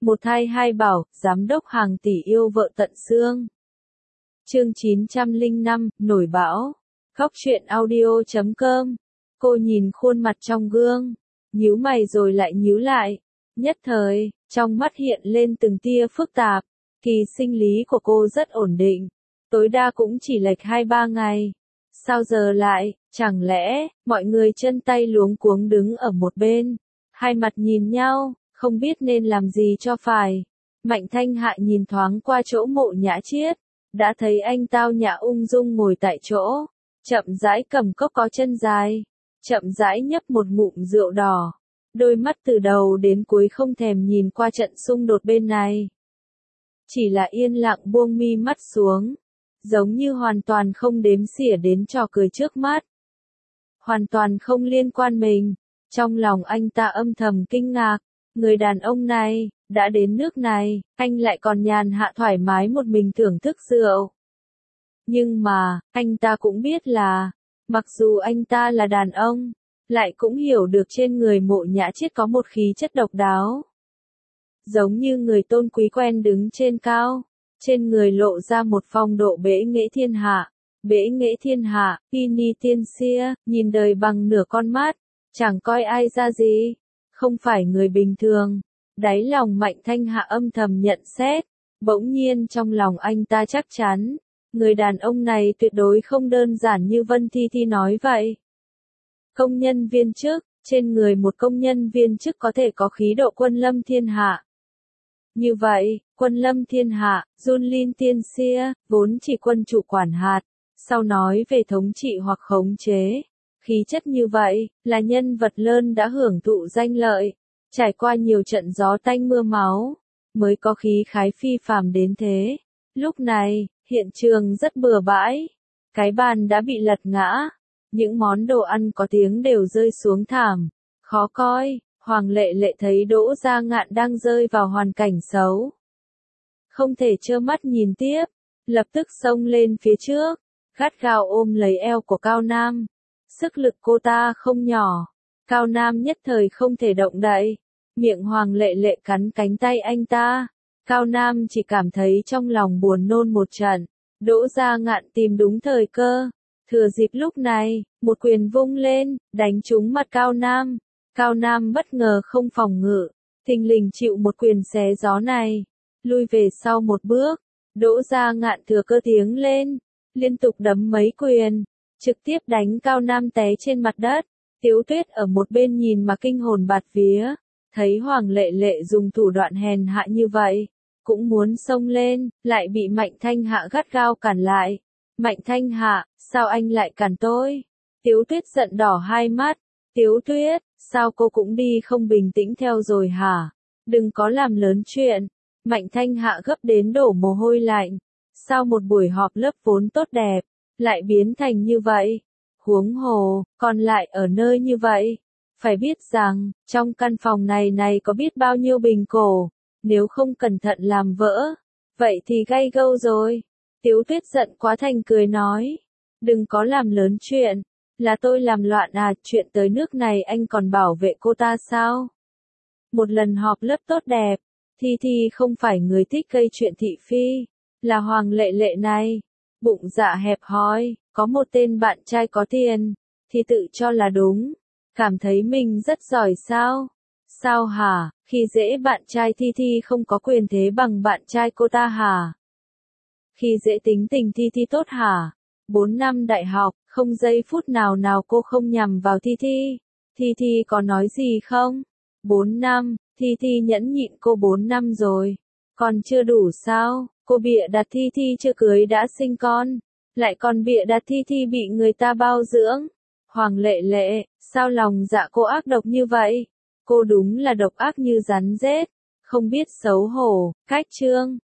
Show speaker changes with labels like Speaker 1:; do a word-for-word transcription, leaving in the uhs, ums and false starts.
Speaker 1: Một thai hai bảo, giám đốc hàng tỷ yêu vợ tận xương. Chương chín trăm lẻ năm, nổi bão. Góc truyện audio chấm com. Cô nhìn khuôn mặt trong gương, nhíu mày rồi lại nhíu lại. Nhất thời, trong mắt hiện lên từng tia phức tạp. Kỳ sinh lý của cô rất ổn định, tối đa cũng chỉ lệch hai ba ngày. Sao giờ lại, chẳng lẽ, mọi người chân tay luống cuống đứng ở một bên, hai mặt nhìn nhau, không biết nên làm gì cho phải. Mạnh Thanh Hạ nhìn thoáng qua chỗ Mộ Nhã Chiết, đã thấy anh tao nhã ung dung ngồi tại chỗ, chậm rãi cầm cốc có chân dài, chậm rãi nhấp một ngụm rượu đỏ, đôi mắt từ đầu đến cuối không thèm nhìn qua trận xung đột bên này. Chỉ là yên lặng buông mi mắt xuống, giống như hoàn toàn không đếm xỉa đến trò cười trước mắt. Hoàn toàn không liên quan mình, trong lòng anh ta âm thầm kinh ngạc, người đàn ông này, đã đến nước này, anh lại còn nhàn hạ thoải mái một mình thưởng thức rượu. Nhưng mà, anh ta cũng biết là, mặc dù anh ta là đàn ông, lại cũng hiểu được trên người Mộ Nhã Chiết có một khí chất độc đáo. Giống như người tôn quý quen đứng trên cao, trên người lộ ra một phong độ bệ nghệ thiên hạ. Bệ nghệ thiên hạ, y ni tiên xia, nhìn đời bằng nửa con mắt, chẳng coi ai ra gì, không phải người bình thường. Đáy lòng Mạnh Thanh Hạ âm thầm nhận xét, bỗng nhiên trong lòng anh ta chắc chắn, người đàn ông này tuyệt đối không đơn giản như Vân Thi Thi nói vậy. Công nhân viên chức, trên người một công nhân viên chức có thể có khí độ quân lâm thiên hạ. Như vậy, quân lâm thiên hạ, Junlin tiên xia, vốn chỉ quân chủ quản hạt, sau nói về thống trị hoặc khống chế. Khí chất như vậy, là nhân vật lớn đã hưởng thụ danh lợi, trải qua nhiều trận gió tanh mưa máu, mới có khí khái phi phàm đến thế. Lúc này, hiện trường rất bừa bãi, cái bàn đã bị lật ngã, những món đồ ăn có tiếng đều rơi xuống thảm, khó coi. Hoàng Lệ Lệ thấy Đỗ Gia Ngạn đang rơi vào hoàn cảnh xấu, không thể trơ mắt nhìn tiếp, lập tức xông lên phía trước, gắt gao ôm lấy eo của Cao Nam. Sức lực cô ta không nhỏ, Cao Nam nhất thời không thể động đậy, miệng Hoàng Lệ Lệ cắn cánh tay anh ta. Cao Nam chỉ cảm thấy trong lòng buồn nôn một trận. Đỗ Gia Ngạn tìm đúng thời cơ, thừa dịp lúc này, một quyền vung lên, đánh trúng mặt Cao Nam. Cao Nam bất ngờ không phòng ngự, thình lình chịu một quyền xé gió này, lui về sau một bước. Đỗ Gia Ngạn thừa cơ tiến lên, liên tục đấm mấy quyền, trực tiếp đánh Cao Nam té trên mặt đất. Tiếu Tuyết ở một bên nhìn mà kinh hồn bạt vía, thấy Hoàng Lệ Lệ dùng thủ đoạn hèn hạ như vậy, cũng muốn xông lên, lại bị Mạnh Thanh Hạ gắt gao cản lại. Mạnh Thanh Hạ, sao anh lại cản tôi? Tiếu Tuyết giận đỏ hai mắt. Tiếu Tuyết, sao cô cũng đi không bình tĩnh theo rồi hả? Đừng có làm lớn chuyện. Mạnh Thanh Hạ gấp đến đổ mồ hôi lạnh. Sao một buổi họp lớp vốn tốt đẹp, lại biến thành như vậy? Huống hồ, còn lại ở nơi như vậy. Phải biết rằng, trong căn phòng này này có biết bao nhiêu bình cổ, nếu không cẩn thận làm vỡ, vậy thì gay gâu rồi. Tiếu Tuyết giận quá thành cười nói, đừng có làm lớn chuyện. Là tôi làm loạn à, chuyện tới nước này anh còn bảo vệ cô ta sao? Một lần họp lớp tốt đẹp, Thi Thi không phải người thích gây chuyện thị phi, là Hoàng Lệ Lệ này, bụng dạ hẹp hòi, có một tên bạn trai có tiền, thì tự cho là đúng, cảm thấy mình rất giỏi sao? Sao hả, khi dễ bạn trai Thi Thi không có quyền thế bằng bạn trai cô ta hả? Khi dễ tính tình Thi Thi tốt hả? Bốn năm đại học, không giây phút nào nào cô không nhằm vào Thi Thi. Thi Thi có nói gì không? Bốn năm, Thi Thi nhẫn nhịn cô bốn năm rồi. Còn chưa đủ sao? Cô bịa đặt Thi Thi chưa cưới đã sinh con. Lại còn bịa đặt Thi Thi bị người ta bao dưỡng. Hoàng Lệ Lệ, sao lòng dạ cô ác độc như vậy? Cô đúng là độc ác như rắn rết. Không biết xấu hổ, cách trương.